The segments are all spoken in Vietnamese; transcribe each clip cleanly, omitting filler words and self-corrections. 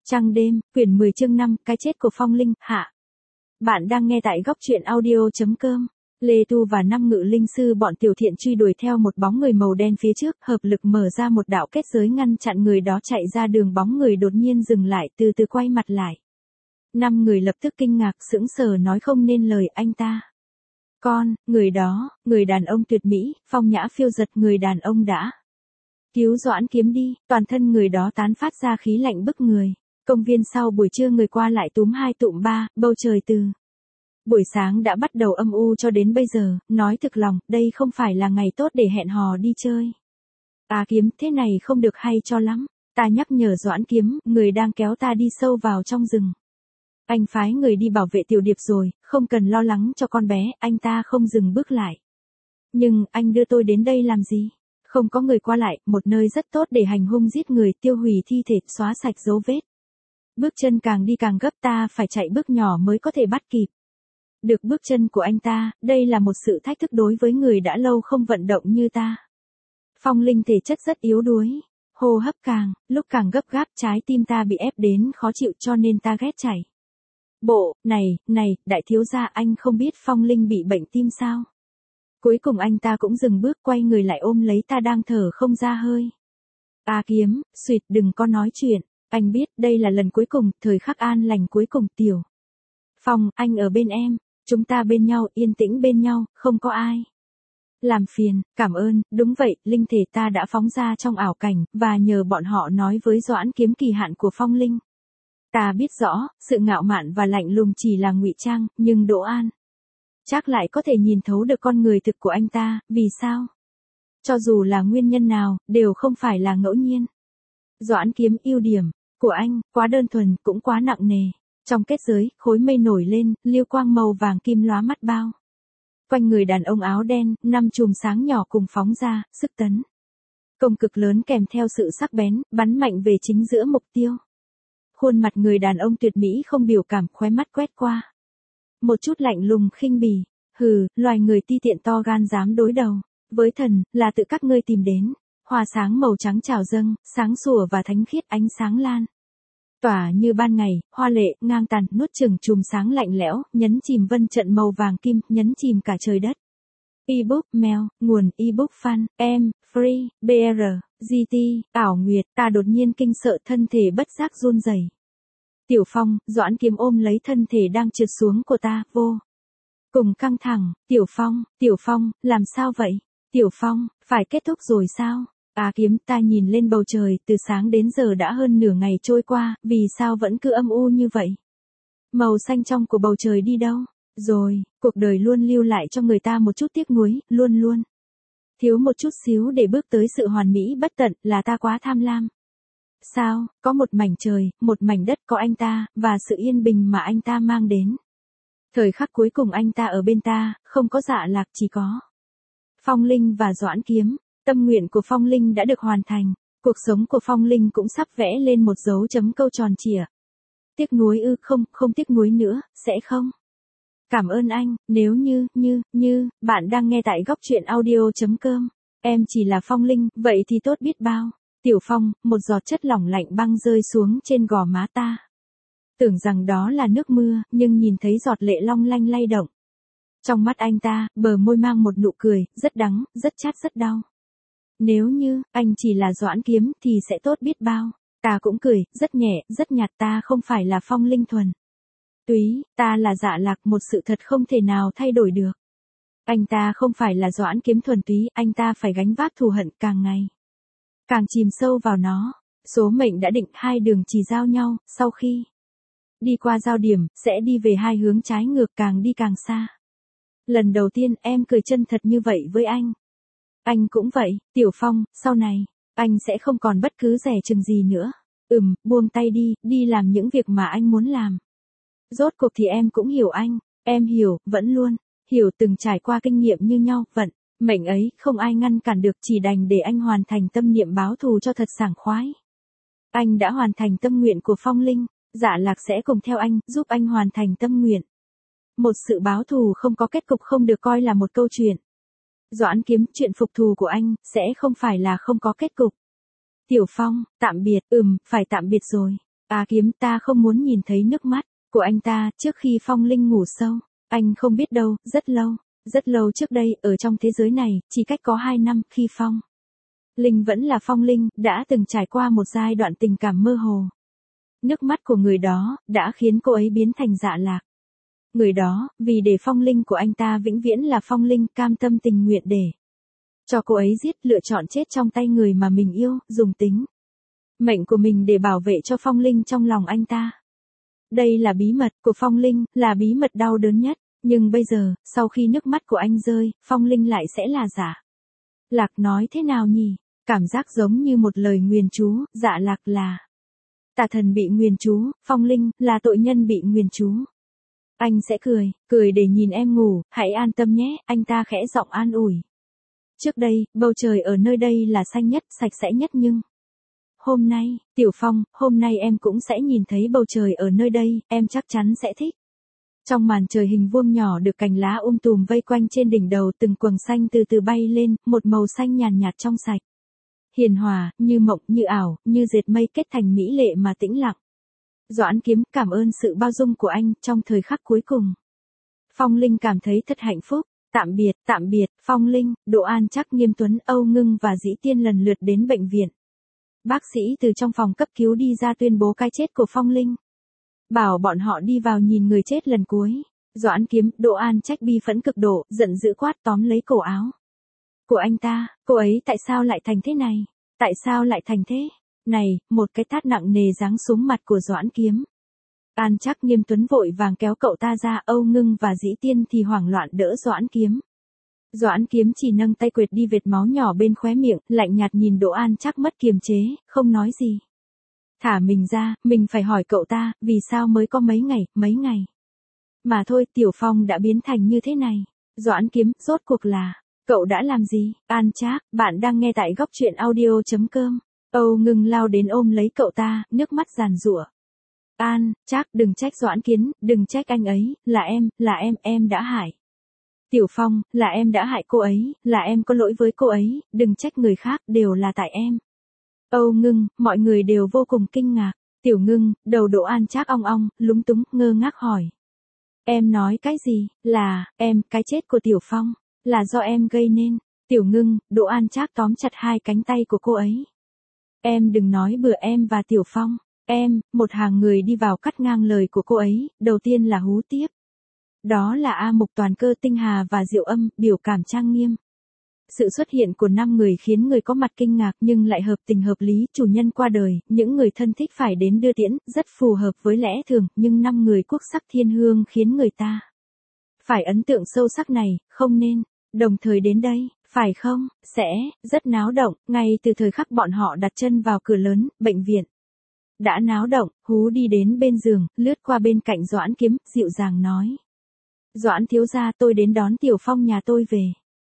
Trăng đêm, quyển 10 chương 5, cái chết của Phong Linh, hạ. Bạn đang nghe tại góc truyện audio.com. Lê Tu và 5 ngự linh sư bọn tiểu thiện truy đuổi theo một bóng người màu đen phía trước, hợp lực mở ra một đạo kết giới ngăn chặn người đó chạy ra đường. Bóng người đột nhiên dừng lại, từ từ quay mặt lại. 5 người lập tức kinh ngạc, sững sờ nói không nên lời. Anh ta. Người đó, người đàn ông tuyệt mỹ, phong nhã phiêu giật, người đàn ông đã cứu Doãn Kiếm đi. Toàn thân người đó tán phát ra khí lạnh bức người. Công viên sau buổi trưa người qua lại túm hai tụm ba, bầu trời từ buổi sáng đã bắt đầu âm u cho đến bây giờ, nói thực lòng, đây không phải là ngày tốt để hẹn hò đi chơi. Kiếm, thế này không được hay cho lắm. Ta nhắc nhở Doãn Kiếm, người đang kéo ta đi sâu vào trong rừng. Anh phái người đi bảo vệ Tiểu Điệp rồi, không cần lo lắng cho con bé. Anh ta không dừng bước lại. Nhưng, anh đưa tôi đến đây làm gì? Không có người qua lại, một nơi rất tốt để hành hung giết người, tiêu hủy thi thể, xóa sạch dấu vết. Bước chân càng đi càng gấp, ta phải chạy bước nhỏ mới có thể bắt kịp được bước chân của anh ta. Đây là một sự thách thức đối với người đã lâu không vận động như ta. Phong Linh thể chất rất yếu đuối, hô hấp lúc càng gấp gáp, trái tim ta bị ép đến khó chịu, cho nên ta ghét chảy bộ. Này, đại thiếu gia, anh không biết Phong Linh bị bệnh tim sao? Cuối cùng anh ta cũng dừng bước, quay người lại ôm lấy ta đang thở không ra hơi. Kiếm, suýt, đừng có nói chuyện. Anh biết đây là lần cuối cùng, thời khắc an lành cuối cùng. Tiểu Phong, anh ở bên em. Chúng ta bên nhau, yên tĩnh bên nhau, không có ai làm phiền. Cảm ơn. Đúng vậy, linh thể ta đã phóng ra trong ảo cảnh, và nhờ bọn họ nói với Doãn Kiếm kỳ hạn của Phong Linh. Ta biết rõ, sự ngạo mạn và lạnh lùng chỉ là ngụy trang, nhưng Đỗ An chắc lại có thể nhìn thấu được con người thực của anh ta. Vì sao? Cho dù là nguyên nhân nào, đều không phải là ngẫu nhiên. Doãn Kiếm, ưu điểm của anh, quá đơn thuần, cũng quá nặng nề. Trong kết giới, khối mây nổi lên, lưu quang màu vàng kim lóa mắt bao quanh người đàn ông áo đen, 5 chùm sáng nhỏ cùng phóng ra, sức tấn công cực lớn kèm theo sự sắc bén, bắn mạnh về chính giữa mục tiêu. Khuôn mặt người đàn ông tuyệt mỹ không biểu cảm, khóe mắt quét qua một chút lạnh lùng khinh bỉ. Hừ, loài người ti tiện to gan dám đối đầu với thần, là tự các ngươi tìm đến. Hoa sáng màu trắng trào dâng, sáng sủa và thánh khiết, ánh sáng lan tỏa như ban ngày, hoa lệ, ngang tàn, nuốt chửng chùm sáng lạnh lẽo, nhấn chìm vân trận màu vàng kim, nhấn chìm cả trời đất. Ebook, mail, nguồn, ebook fan, free, br, gt, ảo nguyệt. Ta đột nhiên kinh sợ, thân thể bất giác run rẩy. Tiểu Phong, Doãn Kiếm ôm lấy thân thể đang trượt xuống của ta, vô cùng căng thẳng. Tiểu Phong, làm sao vậy? Tiểu Phong, phải kết thúc rồi sao? Kiếm, ta nhìn lên bầu trời, từ sáng đến giờ đã hơn nửa ngày trôi qua, vì sao vẫn cứ âm u như vậy? Màu xanh trong của bầu trời đi đâu? Rồi, cuộc đời luôn lưu lại cho người ta một chút tiếc nuối, luôn thiếu một chút xíu để bước tới sự hoàn mỹ bất tận, là ta quá tham lam. Sao, có một mảnh trời, một mảnh đất, có anh ta, và sự yên bình mà anh ta mang đến. Thời khắc cuối cùng anh ta ở bên ta, không có Dạ Lạc, chỉ có Phong Linh và Doãn Kiếm. Tâm nguyện của Phong Linh đã được hoàn thành, cuộc sống của Phong Linh cũng sắp vẽ lên một dấu chấm câu tròn chĩa. Tiếc nuối ư? Không tiếc nuối nữa, sẽ không. Cảm ơn anh. Nếu như bạn đang nghe tại góc truyện audio.com, em chỉ là Phong Linh, vậy thì tốt biết bao. Tiểu Phong, một giọt chất lỏng lạnh băng rơi xuống trên gò má ta. Tưởng rằng đó là nước mưa, nhưng nhìn thấy giọt lệ long lanh lay động trong mắt anh ta, bờ môi mang một nụ cười, rất đắng, rất chát, rất đau. Nếu như anh chỉ là Doãn Kiếm thì sẽ tốt biết bao. Ta cũng cười, rất nhẹ, rất nhạt. Ta không phải là Phong Linh thuần túy, ta là Dạ Lạc, một sự thật không thể nào thay đổi được. Anh ta không phải là Doãn Kiếm thuần túy, anh ta phải gánh vác thù hận, càng ngày càng chìm sâu vào nó. Số mệnh đã định, hai đường chỉ giao nhau, sau khi đi qua giao điểm, sẽ đi về hai hướng trái ngược, càng đi càng xa. Lần đầu tiên em cười chân thật như vậy với anh. Anh cũng vậy. Tiểu Phong, sau này, anh sẽ không còn bất cứ dè chừng gì nữa. Buông tay đi làm những việc mà anh muốn làm. Rốt cuộc thì em cũng hiểu anh. Em hiểu, vẫn luôn hiểu, từng trải qua kinh nghiệm như nhau. Vận mệnh ấy không ai ngăn cản được, chỉ đành để anh hoàn thành tâm niệm báo thù cho thật sảng khoái. Anh đã hoàn thành tâm nguyện của Phong Linh, Dạ Lạc sẽ cùng theo anh, giúp anh hoàn thành tâm nguyện. Một sự báo thù không có kết cục không được coi là một câu chuyện. Doãn Kiếm, chuyện phục thù của anh, sẽ không phải là không có kết cục. Tiểu Phong, tạm biệt. Phải tạm biệt rồi. Kiếm, ta không muốn nhìn thấy nước mắt của anh ta trước khi Phong Linh ngủ sâu. Anh không biết đâu, rất lâu trước đây, ở trong thế giới này, chỉ cách có 2 năm, khi Phong Linh vẫn là Phong Linh, đã từng trải qua một giai đoạn tình cảm mơ hồ. Nước mắt của người đó, đã khiến cô ấy biến thành Dạ Lạc. Người đó, vì để Phong Linh của anh ta vĩnh viễn là Phong Linh, cam tâm tình nguyện để cho cô ấy giết, lựa chọn chết trong tay người mà mình yêu, dùng tính mệnh của mình để bảo vệ cho Phong Linh trong lòng anh ta. Đây là bí mật của Phong Linh, là bí mật đau đớn nhất. Nhưng bây giờ, sau khi nước mắt của anh rơi, Phong Linh lại sẽ là Dạ Lạc. Nói thế nào nhỉ? Cảm giác giống như một lời nguyền chú. Dạ Lạc là tà thần bị nguyền chú, Phong Linh là tội nhân bị nguyền chú. Anh sẽ cười để nhìn em ngủ, hãy an tâm nhé, anh ta khẽ giọng an ủi. Trước đây, bầu trời ở nơi đây là xanh nhất, sạch sẽ nhất nhưng hôm nay, Tiểu Phong, hôm nay em cũng sẽ nhìn thấy bầu trời ở nơi đây, em chắc chắn sẽ thích. Trong màn trời hình vuông nhỏ được cành lá tùm vây quanh trên đỉnh đầu, từng quầng xanh từ từ bay lên, một màu xanh nhàn nhạt trong sạch. Hiền hòa, như mộng, như ảo, như dệt mây kết thành mỹ lệ mà tĩnh lặng. Doãn Kiếm, cảm ơn sự bao dung của anh, trong thời khắc cuối cùng. Phong Linh cảm thấy thật hạnh phúc. Tạm biệt, Phong Linh, Đỗ An Trác, Nghiêm Tuấn, Âu Ngưng và Dĩ Tiên lần lượt đến bệnh viện. Bác sĩ từ trong phòng cấp cứu đi ra tuyên bố cái chết của Phong Linh. Bảo bọn họ đi vào nhìn người chết lần cuối. Doãn Kiếm, Đỗ An Trác bi phẫn cực độ, giận dữ quát, tóm lấy cổ áo của anh ta. Cô ấy tại sao lại thành thế này? Tại sao lại thành thế này? Một cái tát nặng nề giáng xuống mặt của Doãn Kiếm. An Trác, Nghiêm Tuấn vội vàng kéo cậu ta ra, Âu Ngưng và Dĩ Tiên thì hoảng loạn đỡ Doãn Kiếm. Doãn Kiếm chỉ nâng tay quệt đi vệt máu nhỏ bên khóe miệng, lạnh nhạt nhìn Đỗ An Trác mất kiềm chế, không nói gì. Thả mình ra, mình phải hỏi cậu ta, vì sao mới có mấy ngày. Mà thôi, Tiểu Phong đã biến thành như thế này. Doãn Kiếm, rốt cuộc là, cậu đã làm gì? An Trác, bạn đang nghe tại góc truyện audio.com. Âu Ngưng lao đến ôm lấy cậu ta, nước mắt giàn giụa. An Trác, đừng trách Doãn Kiếm, đừng trách anh ấy, là em đã hại Tiểu Phong, là em đã hại cô ấy, là em có lỗi với cô ấy, đừng trách người khác, đều là tại em. Âu Ngưng, mọi người đều vô cùng kinh ngạc. Tiểu Ngưng, đầu Đỗ An Trác ong ong, lúng túng, ngơ ngác hỏi. Em nói cái gì? Là, cái chết của Tiểu Phong, là do em gây nên. Tiểu Ngưng, Đỗ An Trác tóm chặt hai cánh tay của cô ấy. Em đừng nói bừa, em và Tiểu Phong. Một hàng người đi vào cắt ngang lời của cô ấy, đầu tiên là hú tiếp. Đó là A Mục, Toàn Cơ, Tinh Hà và Diệu Âm, biểu cảm trang nghiêm. Sự xuất hiện của 5 người khiến người có mặt kinh ngạc nhưng lại hợp tình hợp lý, chủ nhân qua đời, những người thân thích phải đến đưa tiễn, rất phù hợp với lẽ thường, nhưng 5 người quốc sắc thiên hương khiến người ta phải ấn tượng sâu sắc này, không nên đồng thời đến đây, phải không? Sẽ rất náo động, ngay từ thời khắc bọn họ đặt chân vào cửa lớn, bệnh viện đã náo động. Hú đi đến bên giường, lướt qua bên cạnh Doãn Kiếm, dịu dàng nói. Doãn thiếu gia, tôi đến đón Tiểu Phong nhà tôi về.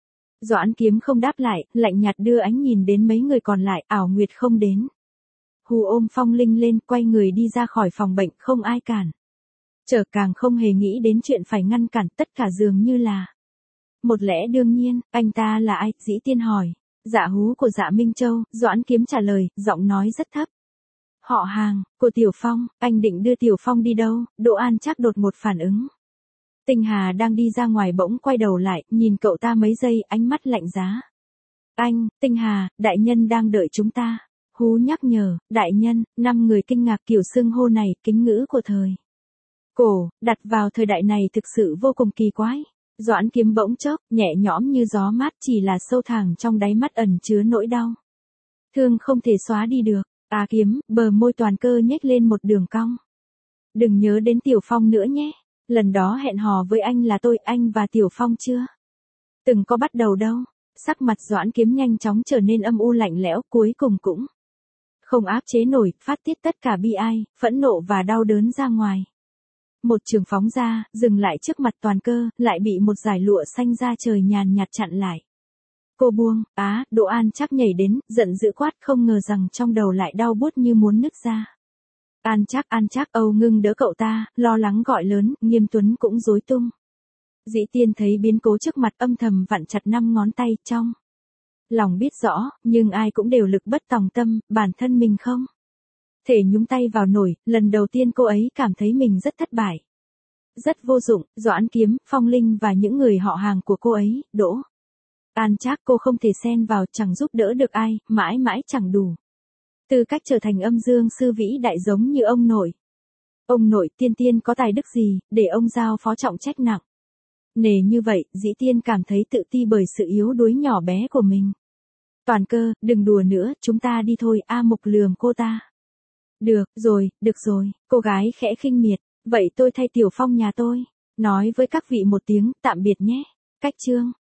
Doãn Kiếm không đáp lại, lạnh nhạt đưa ánh nhìn đến mấy người còn lại, ảo nguyệt không đến. Hù ôm Phong Linh lên, quay người đi ra khỏi phòng bệnh, không ai cản. Trở càng không hề nghĩ đến chuyện phải ngăn cản, tất cả dường như là một lẽ đương nhiên. Anh ta là ai? Dĩ Tiên hỏi. Dạ Hú của Dạ Minh Châu. Doãn Kiếm trả lời, giọng nói rất thấp. Họ hàng của Tiểu Phong. Anh định đưa Tiểu Phong đi đâu? Đỗ An Trác đột một phản ứng. Tinh Hà đang đi ra ngoài bỗng quay đầu lại, nhìn cậu ta mấy giây, ánh mắt lạnh giá. Tinh Hà, đại nhân đang đợi chúng ta. Hú nhắc nhở. Đại nhân. 5 người kinh ngạc kiểu xưng hô này, kính ngữ của thời cổ đặt vào thời đại này thực sự vô cùng kỳ quái. Doãn Kiếm bỗng chốc, nhẹ nhõm như gió mát, chỉ là sâu thẳm trong đáy mắt ẩn chứa nỗi đau thương không thể xóa đi được. Kiếm, bờ môi Toàn Cơ nhếch lên một đường cong. Đừng nhớ đến Tiểu Phong nữa nhé. Lần đó hẹn hò với anh là tôi, anh và Tiểu Phong chưa từng có bắt đầu đâu. Sắc mặt Doãn Kiếm nhanh chóng trở nên âm u lạnh lẽo, cuối cùng cũng không áp chế nổi, phát tiết tất cả bi ai, phẫn nộ và đau đớn ra ngoài. Một trường phóng ra, dừng lại trước mặt Toàn Cơ, lại bị một dải lụa xanh da trời nhàn nhạt chặn lại. Cô buông. Đỗ An Trác nhảy đến, giận dữ quát, không ngờ rằng trong đầu lại đau buốt như muốn nứt ra. An Trác, Âu Ngưng đỡ cậu ta, lo lắng gọi lớn, Nghiêm Tuấn cũng rối tung. Dĩ Tiên thấy biến cố trước mặt, âm thầm vặn chặt 5 ngón tay, trong lòng biết rõ, nhưng ai cũng đều lực bất tòng tâm, bản thân mình không thể nhúng tay vào nổi, lần đầu tiên cô ấy cảm thấy mình rất thất bại. Rất vô dụng, Doãn Kiếm, Phong Linh và những người họ hàng của cô ấy, Đỗ An Trác cô không thể xen vào, chẳng giúp đỡ được ai, mãi mãi chẳng đủ tư cách trở thành âm dương sư vĩ đại giống như ông nội. Ông nội Tiên Tiên có tài đức gì, để ông giao phó trọng trách nặng nề như vậy, Dĩ Tiên cảm thấy tự ti bởi sự yếu đuối nhỏ bé của mình. Toàn Cơ, đừng đùa nữa, chúng ta đi thôi, A Mục lườm cô ta. Được rồi, cô gái khẽ khinh miệt, vậy tôi thay Tiểu Phong nhà tôi, nói với các vị một tiếng, tạm biệt nhé. Cách chương